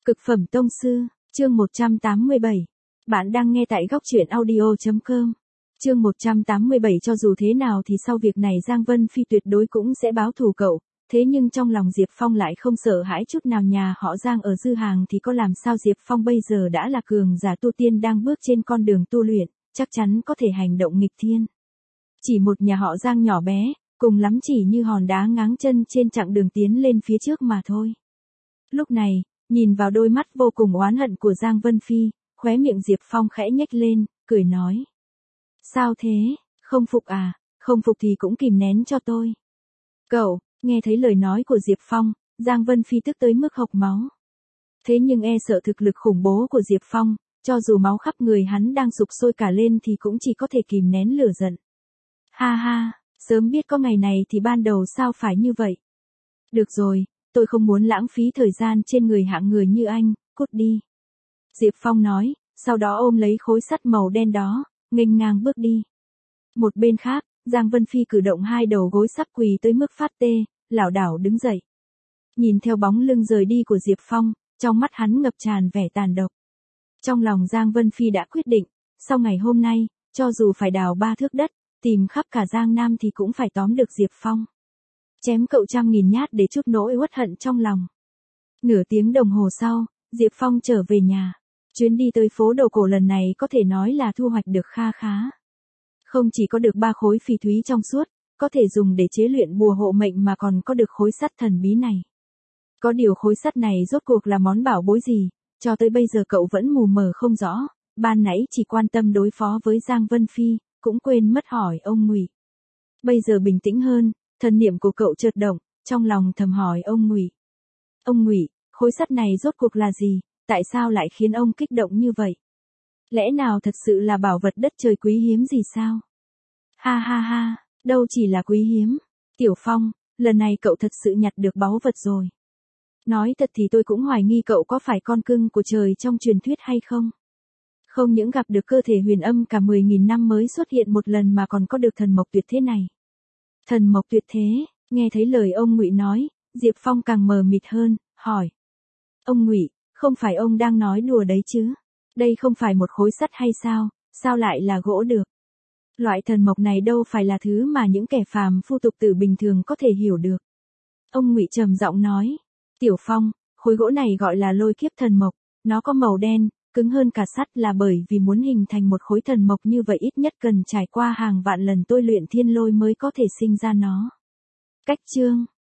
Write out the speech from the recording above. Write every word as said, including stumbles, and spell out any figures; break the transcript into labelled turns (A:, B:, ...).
A: Cực phẩm tông sư, chương một trăm tám mươi bảy. Bạn đang nghe tại góc truyện audio chấm com. Chương một trăm tám mươi bảy. Cho dù thế nào thì sau việc này Giang Vân Phi tuyệt đối cũng sẽ báo thù cậu, thế nhưng trong lòng Diệp Phong lại không sợ hãi chút nào. Nhà họ Giang ở Dư Hàng thì có làm sao, Diệp Phong bây giờ đã là cường giả tu tiên đang bước trên con đường tu luyện, chắc chắn có thể hành động nghịch thiên. Chỉ một nhà họ Giang nhỏ bé, cùng lắm chỉ như hòn đá ngáng chân trên chặng đường tiến lên phía trước mà thôi. Lúc này, nhìn vào đôi mắt vô cùng oán hận của Giang Vân Phi, khóe miệng Diệp Phong khẽ nhếch lên, cười nói. Sao thế, không phục à, không phục thì cũng kìm nén cho tôi. Cậu, nghe thấy lời nói của Diệp Phong, Giang Vân Phi tức tới mức hộc máu. Thế nhưng e sợ thực lực khủng bố của Diệp Phong, cho dù máu khắp người hắn đang sục sôi cả lên thì cũng chỉ có thể kìm nén lửa giận. Ha ha, sớm biết có ngày này thì ban đầu sao phải như vậy. Được rồi, tôi không muốn lãng phí thời gian trên người hạng người như anh, cút đi. Diệp Phong nói, sau đó ôm lấy khối sắt màu đen đó, nghênh ngang bước đi. Một bên khác, Giang Vân Phi cử động hai đầu gối sắp quỳ tới mức phát tê, lảo đảo đứng dậy. Nhìn theo bóng lưng rời đi của Diệp Phong, trong mắt hắn ngập tràn vẻ tàn độc. Trong lòng Giang Vân Phi đã quyết định, sau ngày hôm nay, cho dù phải đào ba thước đất, tìm khắp cả Giang Nam thì cũng phải tóm được Diệp Phong. Chém cậu trăm nghìn nhát để chút nỗi uất hận trong lòng. Nửa tiếng đồng hồ sau, Diệp Phong trở về nhà. Chuyến đi tới phố đồ cổ lần này có thể nói là thu hoạch được kha khá. Không chỉ có được ba khối phỉ thúy trong suốt, có thể dùng để chế luyện bùa hộ mệnh mà còn có được khối sắt thần bí này. Có điều khối sắt này rốt cuộc là món bảo bối gì, cho tới bây giờ cậu vẫn mù mờ không rõ, ban nãy chỉ quan tâm đối phó với Giang Vân Phi, cũng quên mất hỏi ông Ngụy. Bây giờ bình tĩnh hơn, thần niệm của cậu chợt động, trong lòng thầm hỏi ông Ngụy. Ông Ngụy, khối sắt này rốt cuộc là gì, tại sao lại khiến ông kích động như vậy? Lẽ nào thật sự là bảo vật đất trời quý hiếm gì sao? Ha ha ha, đâu chỉ là quý hiếm. Tiểu Phong, lần này cậu thật sự nhặt được báu vật rồi. Nói thật thì tôi cũng hoài nghi cậu có phải con cưng của trời trong truyền thuyết hay không? Không những gặp được cơ thể huyền âm cả mười nghìn năm mới xuất hiện một lần mà còn có được thần mộc tuyệt thế này. Thần mộc tuyệt thế, nghe thấy lời ông Ngụy nói, Diệp Phong càng mờ mịt hơn, hỏi. Ông Ngụy, không phải ông đang nói đùa đấy chứ? Đây không phải một khối sắt hay sao, sao lại là gỗ được? Loại thần mộc này đâu phải là thứ mà những kẻ phàm phu tục tử bình thường có thể hiểu được. Ông Ngụy trầm giọng nói. Tiểu Phong, khối gỗ này gọi là lôi kiếp thần mộc, nó có màu đen, cứng hơn cả sắt là bởi vì muốn hình thành một khối thần mộc như vậy ít nhất cần trải qua hàng vạn lần tôi luyện thiên lôi mới có thể sinh ra nó. Cách chương